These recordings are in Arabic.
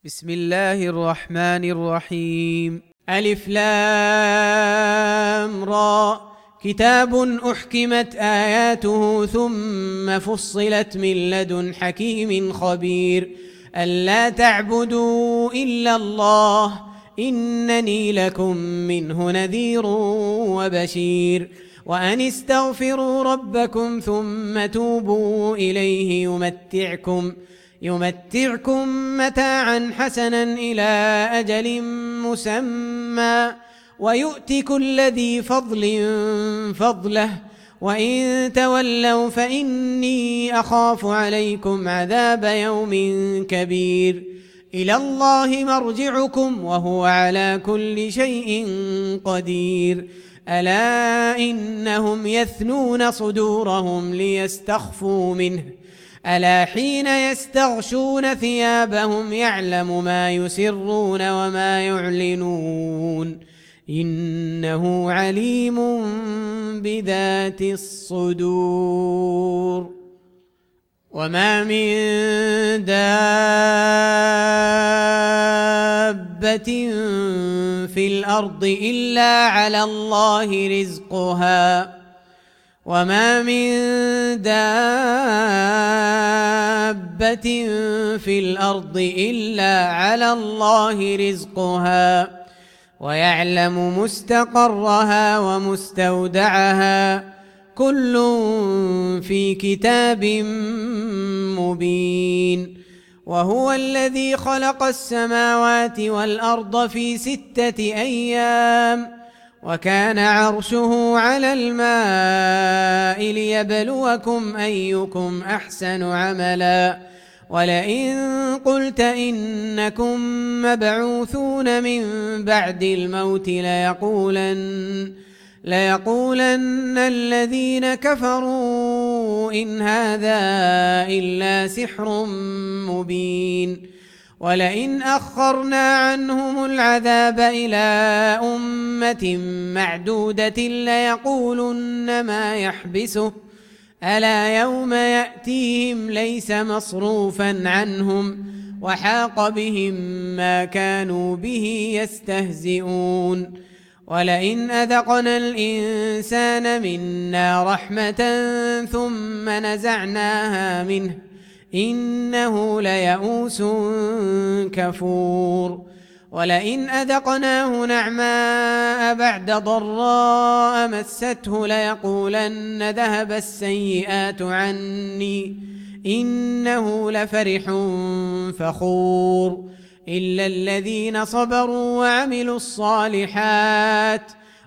بسم الله الرحمن الرحيم. ألف لام را، كتاب أحكمت آياته ثم فصلت من لدن حكيم خبير. ألا تعبدوا إلا الله إنني لكم منه نذير وبشير. وأن استغفروا ربكم ثم توبوا إليه يمتعكم متاعا حسنا إلى أجل مسمى ويؤت كل ذي فضل فضله، وإن تولوا فإني أخاف عليكم عذاب يوم كبير. إلى الله مرجعكم وهو على كل شيء قدير. ألا إنهم يثنون صدورهم ليستخفوا منه، ألا حين يستغشون ثيابهم يعلم ما يسرون وما يعلنون إنه عليم بذات الصدور. وما من دابة في الأرض إلا على الله رزقها، وما من دابة في الأرض إلا على الله رزقها ويعلم مستقرها ومستودعها كل في كتاب مبين. وهو الذي خلق السماوات والأرض في 6 أيام وكان عرشه على الماء ليبلوكم أيكم أحسن عملا. ولئن قلت إنكم مبعوثون من بعد الموت ليقولن الذين كفروا إن هذا إلا سحر مبين. ولئن أخرنا عنهم العذاب إلى أمة معدودة ليقولن ما يحبسه ألا يوم يأتيهم ليس مصروفا عنهم وحاق بهم ما كانوا به يستهزئون. ولئن أذقنا الإنسان منا رحمة ثم نزعناها منه إنه ليئوس كفور. ولئن أذقناه نعماء بعد ضراء مسته ليقولن ذهب السيئات عني إنه لفرح فخور. إلا الذين صبروا وعملوا الصالحات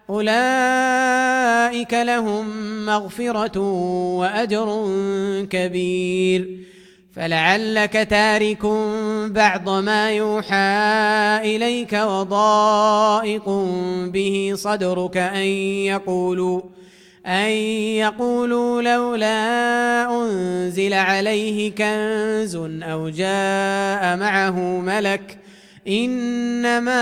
أولئك لهم مغفرة وأجر كبير. فلعلك تارك بعض ما يوحى إليك وضائق به صدرك أن يقولوا لولا أنزل عليه كنز أو جاء معه ملك إنما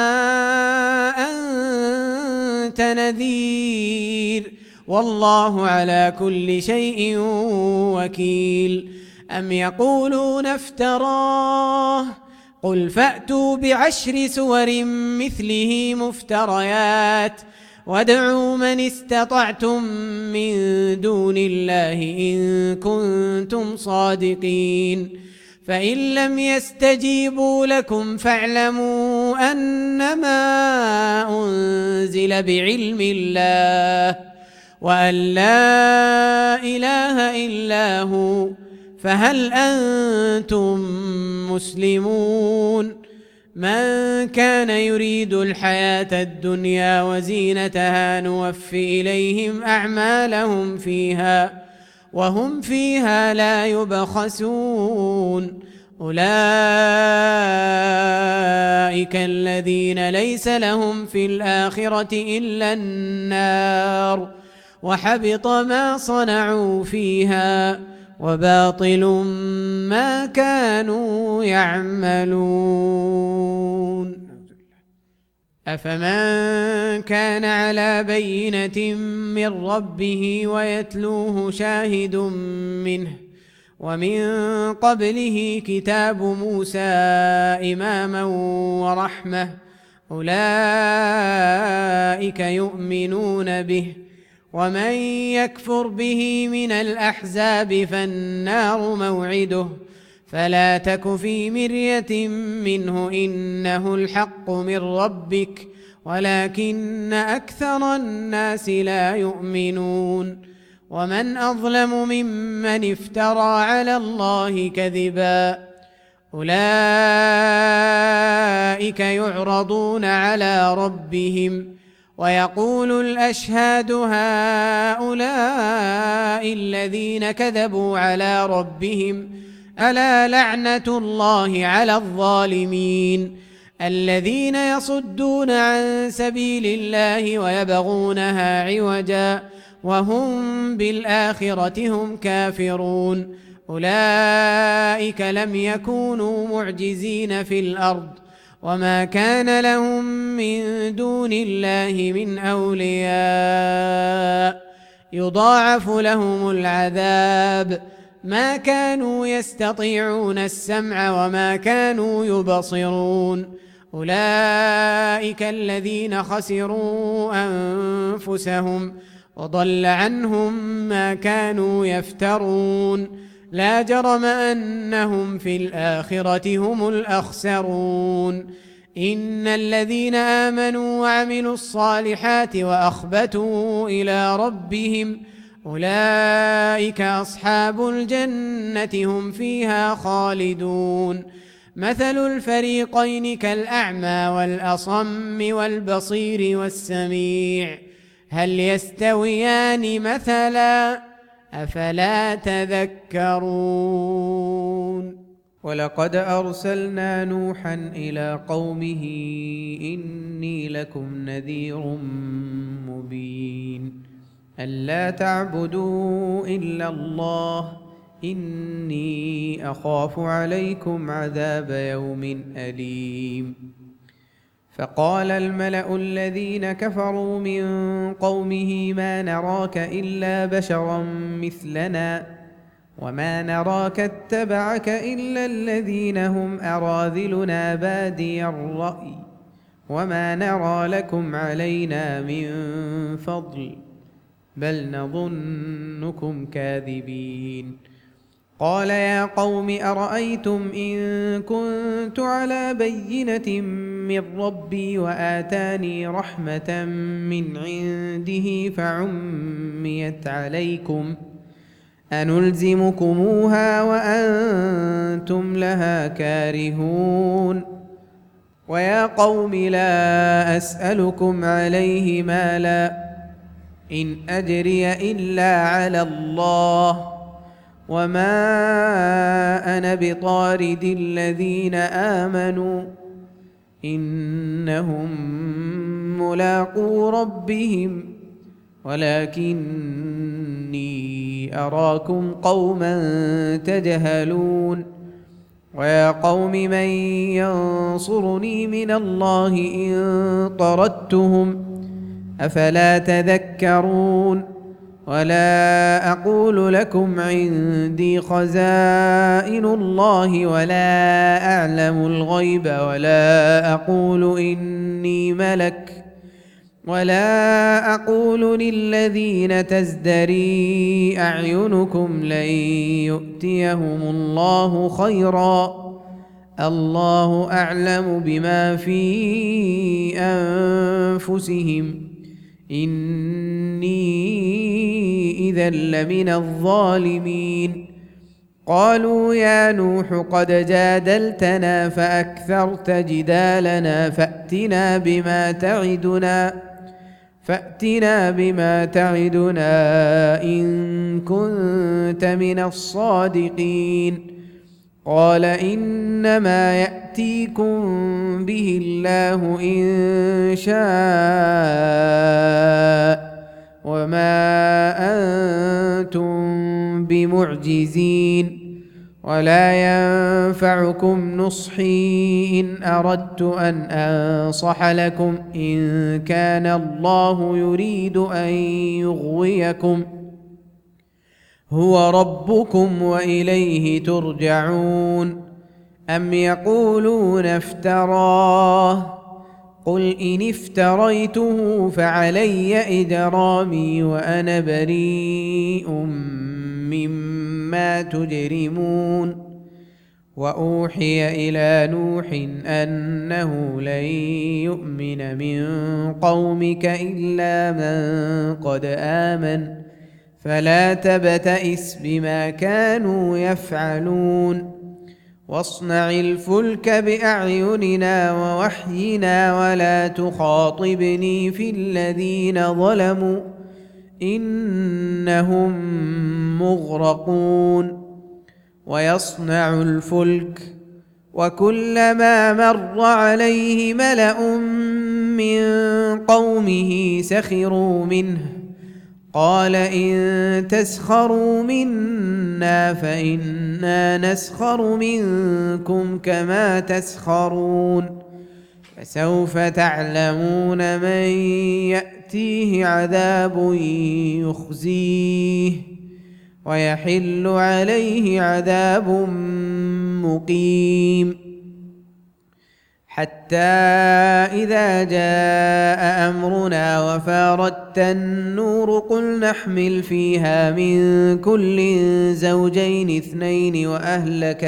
أنت نذير والله على كل شيء وكيل. أم يقولون افتراه قل فأتوا ب10 سور مثله مفتريات وادعوا من استطعتم من دون الله إن كنتم صادقين. فإن لم يستجيبوا لكم فاعلموا أنما أنزل بعلم الله وأن لا إله إلا هو فهل أنتم مسلمون. من كان يريد الحياة الدنيا وزينتها نوفي إليهم أعمالهم فيها وهم فيها لا يبخسون. أولئك الذين ليس لهم في الآخرة إلا النار وحبط ما صنعوا فيها وباطل ما كانوا يعملون. أفمن كان على بينة من ربه ويتلوه شاهد منه ومن قبله كتاب موسى إماما ورحمة أولئك يؤمنون به ومن يكفر به من الأحزاب فالنار موعده فلا تك في مرية منه إنه الحق من ربك ولكن أكثر الناس لا يؤمنون ومن أظلم ممن افترى على الله كذبا أولئك يعرضون على ربهم ويقول الأشهاد هؤلاء الذين كذبوا على ربهم ألا لعنة الله على الظالمين الذين يصدون عن سبيل الله ويبغونها عوجا وهم بالآخرة هم كافرون أولئك لم يكونوا معجزين في الأرض وما كان لهم من دون الله من أولياء يضاعف لهم العذاب ما كانوا يستطيعون السمع وما كانوا يبصرون أولئك الذين خسروا أنفسهم وضل عنهم ما كانوا يفترون لا جرم أنهم في الآخرة هم الأخسرون إن الذين آمنوا وعملوا الصالحات وأخبتوا إلى ربهم أولئك أصحاب الجنة هم فيها خالدون مثل الفريقين كالأعمى والأصم والبصير والسميع هل يستويان مثلا أفلا تذكرون ولقد أرسلنا نوحا إلى قومه إني لكم نذير مبين ألا تعبدوا إلا الله إني أخاف عليكم عذاب يوم أليم فقال الملأ الذين كفروا من قومه ما نراك إلا بشرا مثلنا وما نراك اتبعك إلا الذين هم أراذلنا بادي الرأي وما نرى لكم علينا من فضل بل نظنكم كاذبين قال يا قوم أرأيتم إن كنت على بينة من ربي وآتاني رحمة من عنده فعميت عليكم أنلزمكموها وأنتم لها كارهون ويا قوم لا أسألكم عليه مالا إن أجري إلا على الله وما أنا بطارد الذين آمنوا إنهم ملاقو ربهم ولكني أراكم قوما تجهلون ويا قوم من ينصرني من الله إن طردتهم أفلا تذكرون ولا أقول لكم عندي خزائن الله ولا أعلم الغيب ولا أقول إني ملك ولا أقول للذين تزدري أعينكم لن يؤتيهم الله خيرا الله أعلم بما في أنفسهم إني إذا لمن الظالمين قالوا يا نوح قد جادلتنا فأكثرت جدالنا فأتنا بما تعدنا إن كنت من الصادقين قال إنما يأتيكم به الله إن شاء وما أنتم بمعجزين ولا ينفعكم نصحي إن أردت أن أنصح لكم إن كان الله يريد أن يغويكم هو ربكم وإليه ترجعون. أم يقولون افتراه قل إن افتريته فعلي إجرامي وأنا بريء مما تجرمون. وأوحي إلى نوح أنه لن يؤمن من قومك إلا من قد آمن فلا تبتئس بما كانوا يفعلون. واصنع الفلك بأعيننا ووحينا ولا تخاطبني في الذين ظلموا إنهم مغرقون. ويصنع الفلك وكلما مر عليه ملأ من قومه سخروا منه قال إن تسخروا منا فإنا نسخر منكم كما تسخرون. فسوف تعلمون من يأتيه عذاب يخزيه ويحل عليه عذاب مقيم. حتى إذا جاء أمرنا وفارت النور قل نحمل فيها من كل زوجين اثنين وأهلك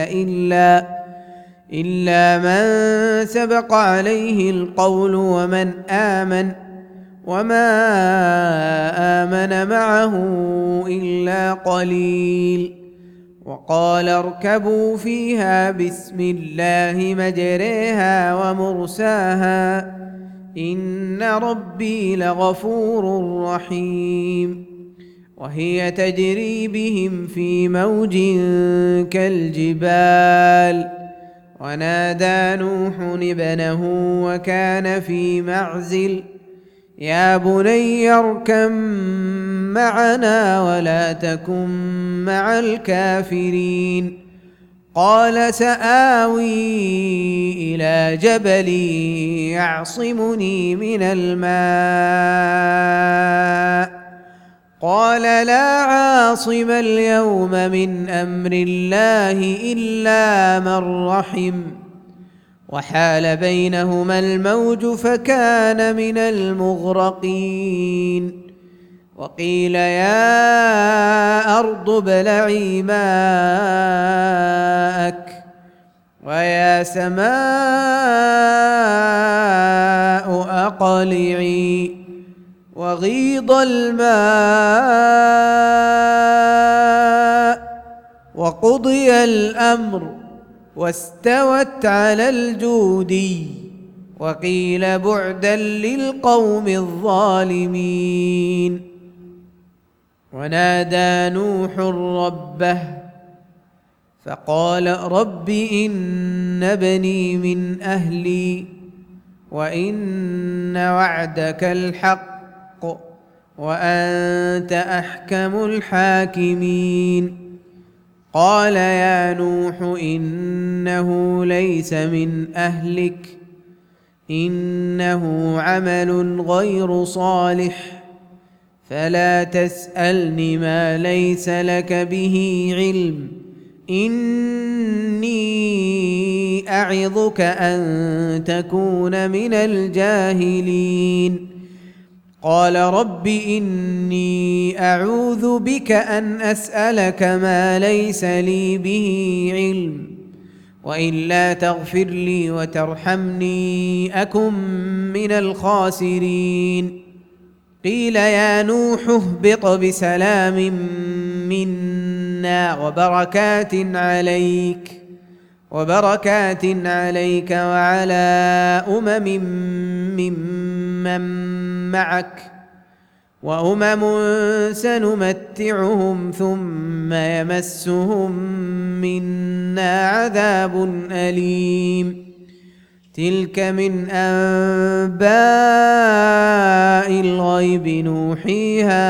إلا من سبق عليه القول ومن آمن وما آمن معه إلا قليل. وقال اركبوا فيها بسم الله مجريها ومرساها إن ربي لغفور رحيم. وهي تجري بهم في موج كالجبال ونادى نوح ابنه وكان في معزل يا بني اركب معنا ولا تكن مع الكافرين. قال سآوي إلى جبل يعصمني من الماء قال لا عاصم اليوم من أمر الله إلا من رحم وحال بينهما الموج فكان من المغرقين. وقيل يا أرض ابلعي ماءك ويا سماء أقلعي وغيض الماء وقضي الأمر واستوت على الجودي وقيل بعدا للقوم الظالمين. ونادى نوح ربه فقال رب إن ابني من أهلي وإن وعدك الحق وأنت أحكم الحاكمين. قال يا نوح إنه ليس من أهلك إنه عمل غير صالح فلا تسألني ما ليس لك به علم إني أعظك أن تكون من الجاهلين. قال رب إني أعوذ بك أن أسألك ما ليس لي به علم وإلا تغفر لي وترحمني أكن من الخاسرين. قيل يا نوح اهبط بسلام منا وبركات عليك وعلى أمم ممن معك وأمم سنمتعهم ثم يمسهم منا عذاب أليم. تلك من أنباء الغيب نوحيها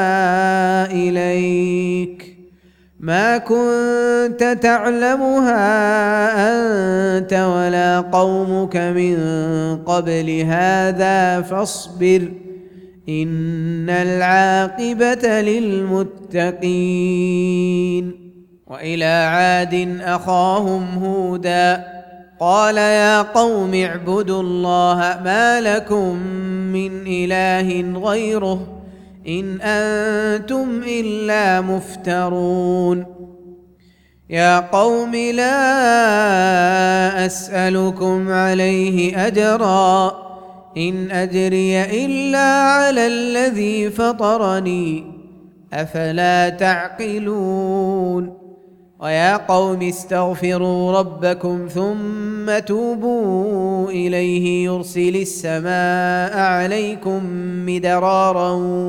إليك ما كنت تعلمها أنت ولا قومك من قبل هذا فاصبر إن العاقبة للمتقين. وإلى عاد أخاهم هودا قال يا قوم اعبدوا الله ما لكم من إله غيره إن أنتم إلا مفترون. يا قوم لا أسألكم عليه أجرا إن أجري إلا على الذي فطرني أفلا تعقلون. ويا قوم استغفروا ربكم ثم توبوا إليه يرسل السماء عليكم مدرارا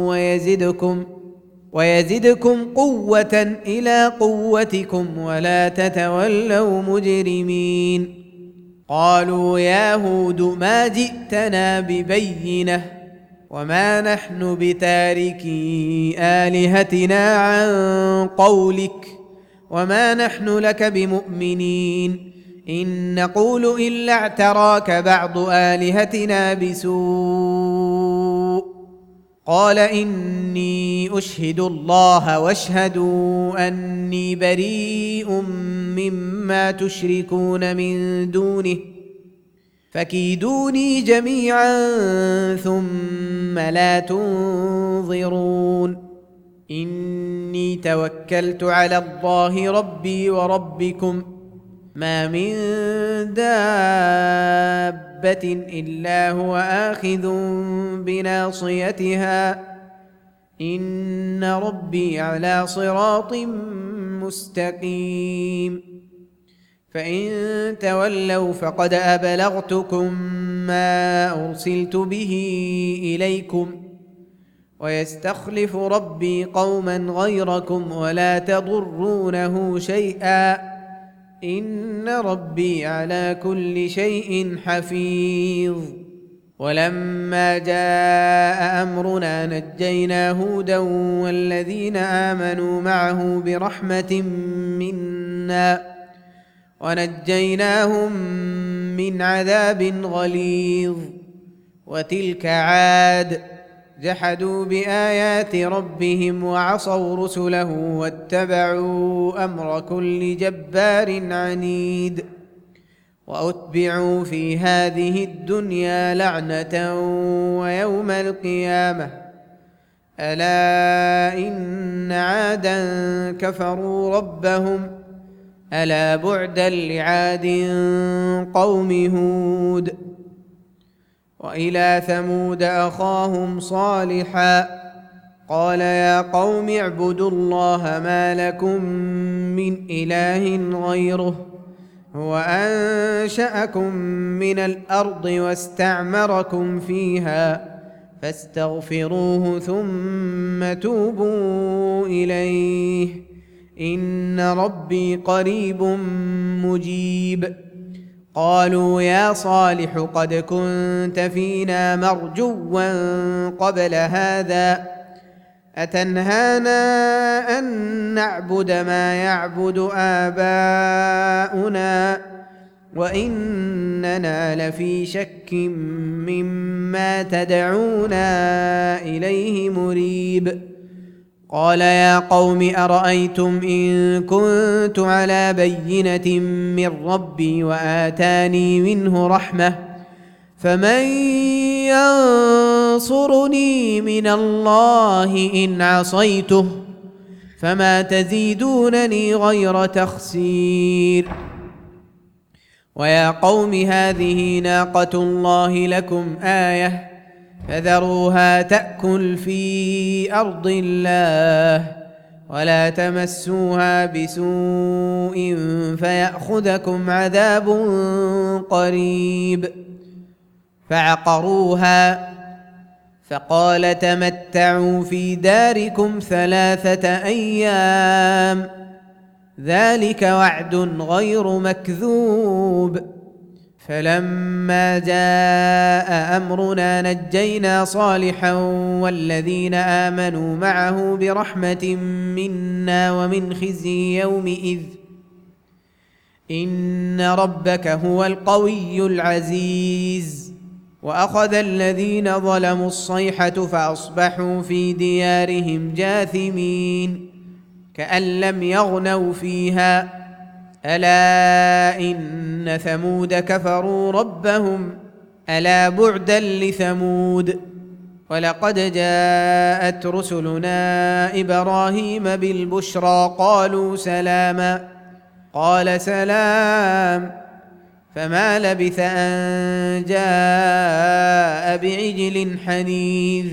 ويزدكم قوة إلى قوتكم ولا تتولوا مجرمين. قالوا يا هود ما جئتنا ببينة وما نحن بتاركي آلهتنا عن قولك وما نحن لك بمؤمنين إن نقول إلا اعتراك بعض آلهتنا بسوء. قال إني أشهد الله واشهدوا أني بريء مما تشركون من دونه فكيدوني جميعا ثم لا تنظرون. إني توكلت على الله ربي وربكم ما من دابة إلا هو آخذ بناصيتها إن ربي على صراط مستقيم. فإن تولوا فقد أبلغتكم ما أرسلت به إليكم ويستخلف ربي قوما غيركم ولا تضرونه شيئا إن ربي على كل شيء حفيظ. ولما جاء أمرنا نجينا هودا والذين آمنوا معه برحمة منا ونجيناهم من عذاب غليظ. وتلك عاد جحدوا بآيات ربهم وعصوا رسله واتبعوا أمر كل جبار عنيد. وأتبعوا في هذه الدنيا لعنة ويوم القيامة ألا إن عادا كفروا ربهم ألا بعدا لعاد قوم هود. وإلى ثمود أخاهم صالحا قال يا قوم اعبدوا الله ما لكم من إله غيره هو أنشأكم من الأرض واستعمركم فيها فاستغفروه ثم توبوا إليه إن ربي قريب مجيب. قالوا يا صالح قد كنت فينا مرجوا قبل هذا أتنهانا أن نعبد ما يعبد آباؤنا وإننا لفي شك مما تدعونا إليه مريب. قال يا قوم أرأيتم إن كنت على بينة من ربي وآتاني منه رحمة فمن ينصرني من الله إن عصيته فما تزيدونني غير تخسير. ويا قوم هذه ناقة الله لكم آية فذروها تأكل في أرض الله ولا تمسوها بسوء فيأخذكم عذاب قريب. فعقروها فقال تمتعوا في داركم 3 أيام ذلك وعد غير مكذوب. فلما جاء أمرنا نجينا صالحا والذين آمنوا معه برحمة منا ومن خزي يومئذ إن ربك هو القوي العزيز وأخذ الذين ظلموا الصيحة فأصبحوا في ديارهم جاثمين كأن لم يغنوا فيها ألا إن ثمود كفروا ربهم ألا بعدا لثمود ولقد جاءت رسلنا إبراهيم بالبشرى قالوا سلاما قال سلام فما لبث أن جاء بعجل حنيذ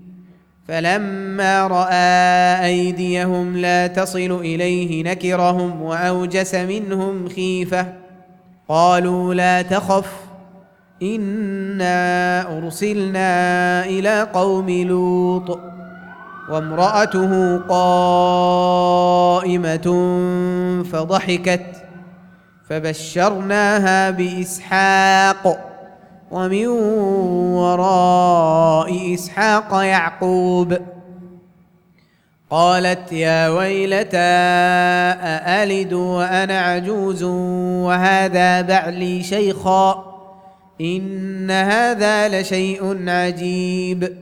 فلما رأى أيديهم لا تصل إليه نكرهم وأوجس منهم خيفة قالوا لا تخف إنا أرسلنا إلى قوم لوط وامرأته قائمة فضحكت فبشرناها بإسحاق ومن وراء إسحاق يعقوب قالت يا ويلتى أألد وأنا عجوز وهذا بعلي شيخا إن هذا لشيء عجيب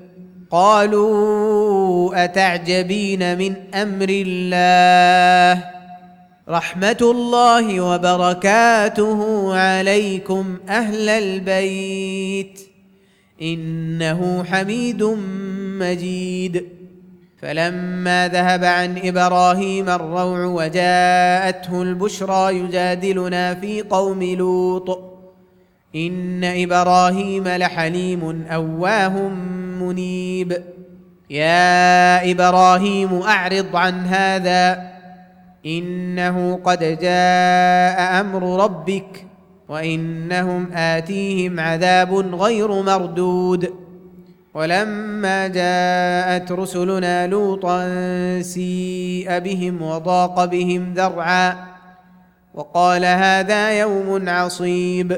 قالوا أتعجبين من أمر الله رحمة الله وبركاته عليكم أهل البيت إنه حميد مجيد فلما ذهب عن إبراهيم الروع وجاءته البشرى يجادلنا في قوم لوط إن إبراهيم لحليم أواه منيب يا إبراهيم أعرض عن هذا إنه قد جاء أمر ربك وإنهم آتيهم عذاب غير مردود ولما جاءت رسلنا لوطا سيء بهم وضاق بهم ذرعا وقال هذا يوم عصيب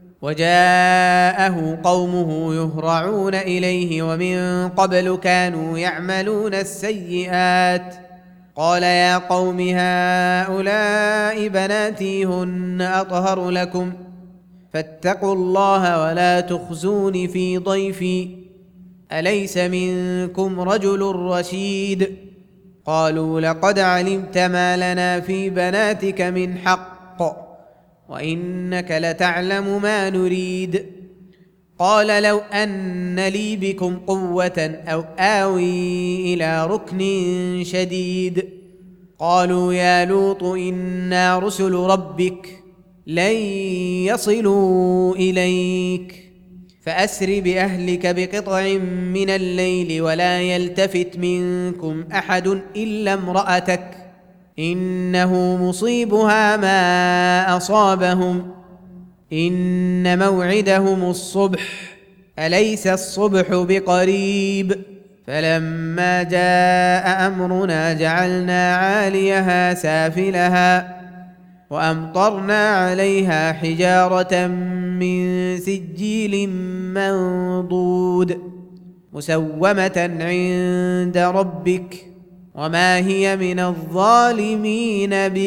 وجاءه قومه يهرعون إليه ومن قبل كانوا يعملون السيئات قال يا قوم هؤلاء بناتي هن أطهر لكم فاتقوا الله ولا تخزون في ضيفي أليس منكم رجل رشيد قالوا لقد علمت ما لنا في بناتك من حق وإنك لتعلم ما نريد قال لو أن لي بكم قوة أو آوي إلى ركن شديد قالوا يا لوط إنا رسل ربك لن يصلوا إليك فأسر بأهلك بقطع من الليل ولا يلتفت منكم أحد إلا امرأتك إنه مصيبها ما أصابهم إن موعدهم الصبح أليس الصبح بقريب فلما جاء أمرنا جعلنا عاليها سافلها وأمطرنا عليها حجارة من سجيل منضود مسومة عند ربك وما هي من الظالمين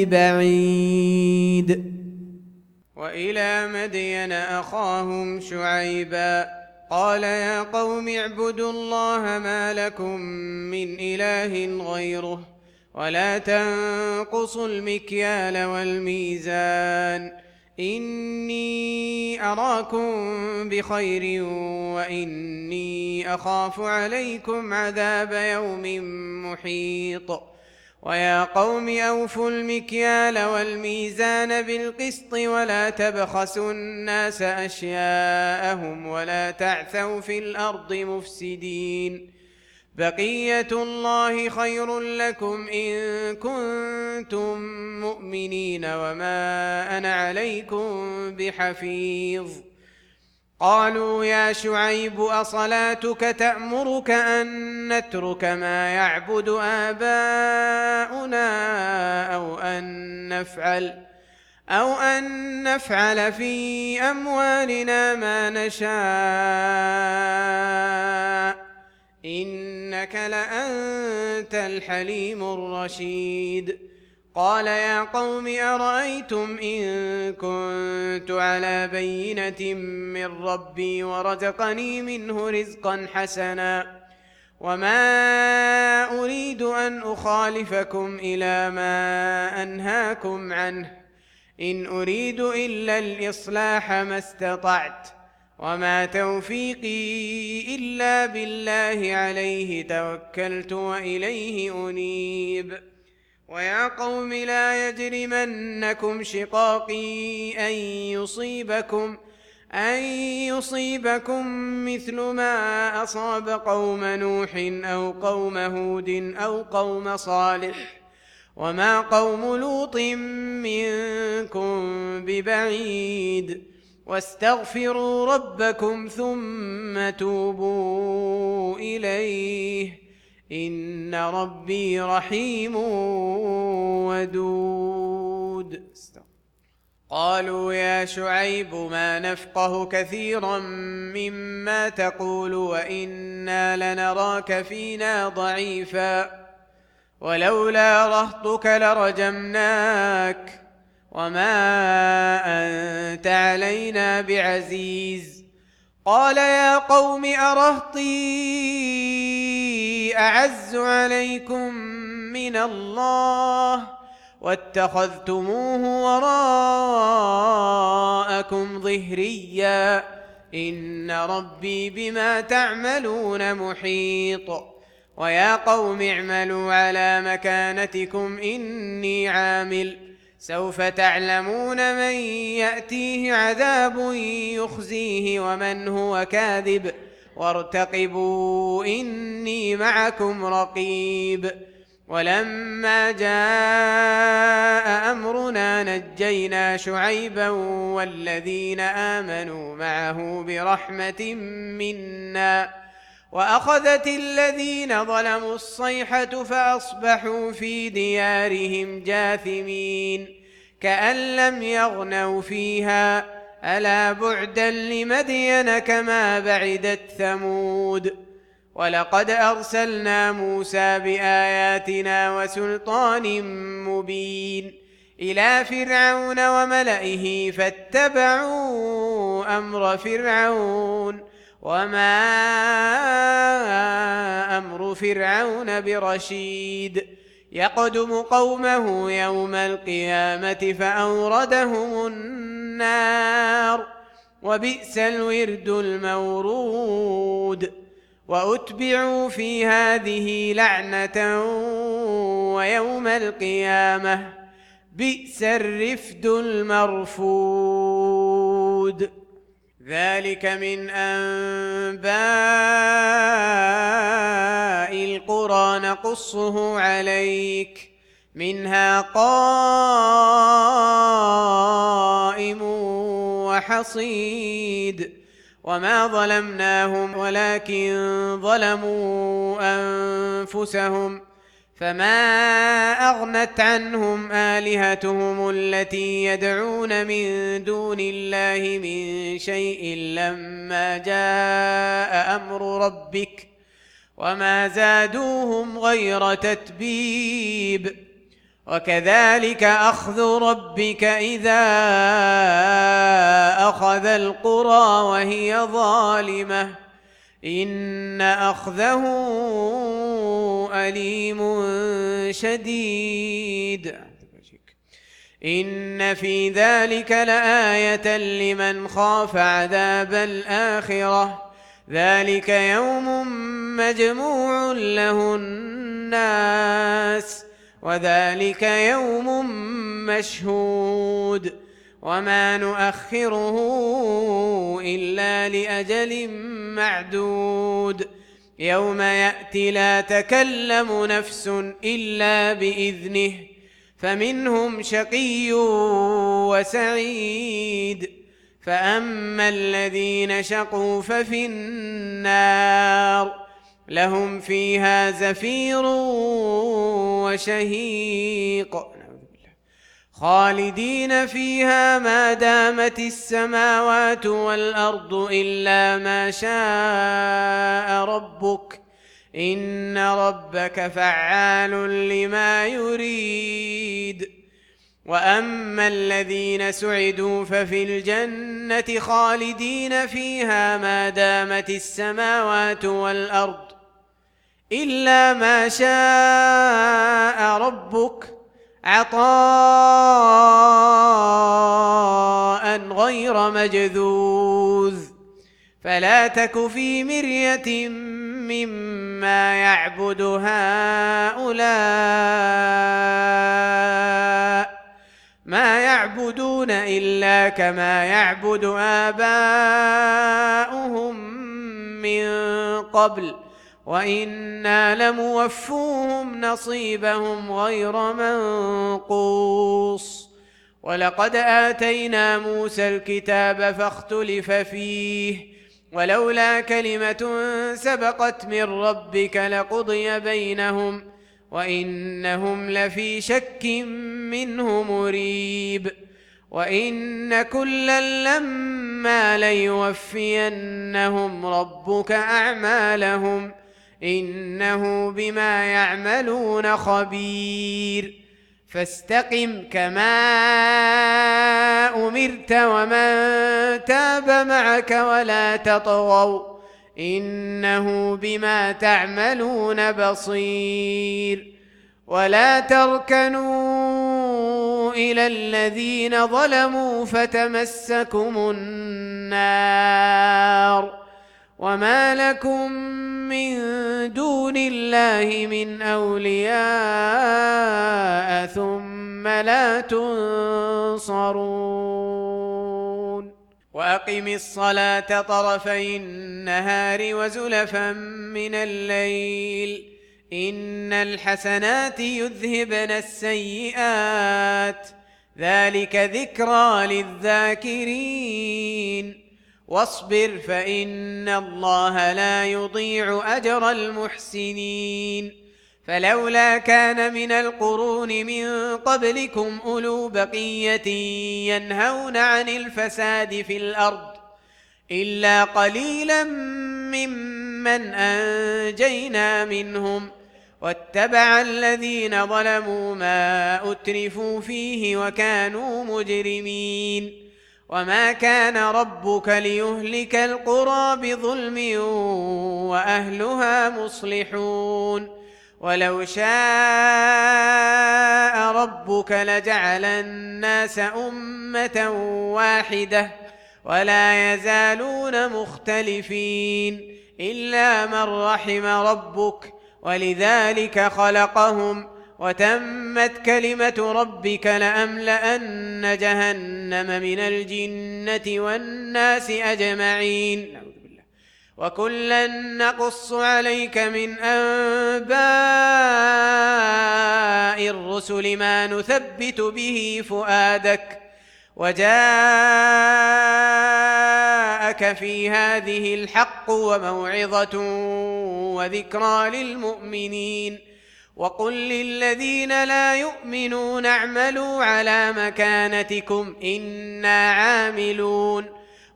ببعيد وإلى مدين أخاهم شعيبا قال يا قوم اعبدوا الله ما لكم من إله غيره ولا تنقصوا المكيال والميزان إني أراكم بخير وإني أخاف عليكم عذاب يوم محيط ويا قوم أوفوا المكيال والميزان بالقسط ولا تبخسوا الناس أشياءهم ولا تعثوا في الأرض مفسدين بقية الله خير لكم إن كنتم مؤمنين وما أنا عليكم بحفيظ قالوا يا شعيب أصلاتك تأمرك أن نترك ما يعبد آباؤنا أو أن نفعل في أموالنا ما نشاء إنك لأنت الحليم الرشيد قال يا قوم أرأيتم إن كنت على بينة من ربي ورزقني منه رزقا حسنا وما أريد أن أخالفكم إلى ما أنهاكم عنه إن أريد إلا الإصلاح ما استطعت وما توفيقي إلا بالله عليه توكلت وإليه أنيب ويا قوم لا يجرمنكم شقاقي أن يصيبكم مثل ما أصاب قوم نوح أو قوم هود أو قوم صالح وما قوم لوط منكم ببعيد واستغفروا ربكم ثم توبوا إليه إن ربي رحيم ودود. قالوا يا شعيب ما نفقه كثيرا مما تقول وإنا لنراك فينا ضعيفا ولولا رهطك لرجمناك وما أنت علينا بعزيز. قال يا قوم أرهطي أعز عليكم من الله واتخذتموه وراءكم ظهريا إن ربي بما تعملون محيط. ويا قوم اعملوا على مكانتكم إني عامل سوف تعلمون من يأتيه عذاب يخزيه ومن هو كاذب وارتقبوا إني معكم رقيب. ولما جاء أمرنا نجينا شعيبا والذين آمنوا معه برحمة منا وأخذت الذين ظلموا الصيحة فأصبحوا في ديارهم جاثمين كأن لم يغنوا فيها ألا بعدا لمدين كما بعدت ثمود. ولقد أرسلنا موسى بآياتنا وسلطان مبين إلى فرعون وملئه فاتبعوا أمر فرعون وما أمر فرعون برشيد يقدم قومه يوم القيامة فأوردهم النار وبئس الورد المورود. وأتبعوا في هذه لعنة ويوم القيامة بئس الرفد المرفود. ذلك من أنباء القرى نقصه عليك منها قائم وحصيد. وما ظلمناهم ولكن ظلموا أنفسهم فما أغنت عنهم آلهتهم التي يدعون من دون الله من شيء لما جاء أمر ربك وما زادوهم غير تتبيب. وكذلك أخذ ربك إذا أخذ القرى وهي ظالمة إن أخذه أليم شديد. إن في ذلك لآية لمن خاف عذاب الآخرة ذلك يوم مجموع له الناس وذلك يوم مشهود وما نؤخره إلا لأجل معدود يوم يأتي لا تكلم نفس إلا بإذنه فمنهم شقي وسعيد. فأما الذين شقوا ففي النار لهم فيها زفير وشهيق خالدين فيها ما دامت السماوات والأرض إلا ما شاء ربك إن ربك فعال لما يريد. وأما الذين سعدوا ففي الجنة خالدين فيها ما دامت السماوات والأرض إلا ما شاء ربك عطاء غير مجذوذ. فلا تك في مرية مما يعبد هؤلاء ما يعبدون إلا كما يعبد آباؤهم من قبل وإنا لموفوهم نصيبهم غير منقوص. ولقد آتينا موسى الكتاب فاختلف فيه ولولا كلمة سبقت من ربك لقضي بينهم وإنهم لفي شك منه مريب. وإن كلا لما ليوفينهم ربك أعمالهم إنه بما يعملون خبير. فاستقم كما أمرت ومن تاب معك ولا تطغوا إنه بما تعملون بصير. ولا تركنوا إلى الذين ظلموا فتمسكم النار وما لكم من دون الله من أولياء ثم لا تنصرون. وأقم الصلاة طرفي النهار وزلفا من الليل إن الحسنات يذهبن السيئات ذلك ذكرى للذاكرين. واصبر فإن الله لا يضيع أجر المحسنين. فلولا كان من القرون من قبلكم أولو بقية ينهون عن الفساد في الأرض إلا قليلا ممن أنجينا منهم واتبع الذين ظلموا ما أترفوا فيه وكانوا مجرمين. وما كان ربك ليهلك القرى بظلم وأهلها مصلحون. ولو شاء ربك لجعل الناس أمة واحدة ولا يزالون مختلفين إلا من رحم ربك ولذلك خلقهم وتمت كلمة ربك لأملأن جهنم من الجنة والناس أجمعين. وكلا نقص عليك من أنباء الرسل ما نثبت به فؤادك وجاءك في هذه الحق وموعظة وذكرى للمؤمنين. وقل للذين لا يؤمنون اعملوا على مكانتكم إنا عاملون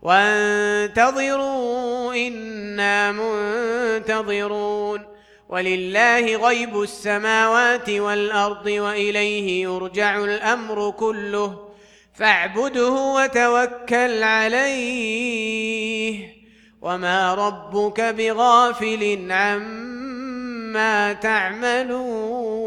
وانتظروا إنا منتظرون. ولله غيب السماوات والأرض وإليه يرجع الأمر كله فاعبده وتوكل عليه وما ربك بغافل عما تعملون.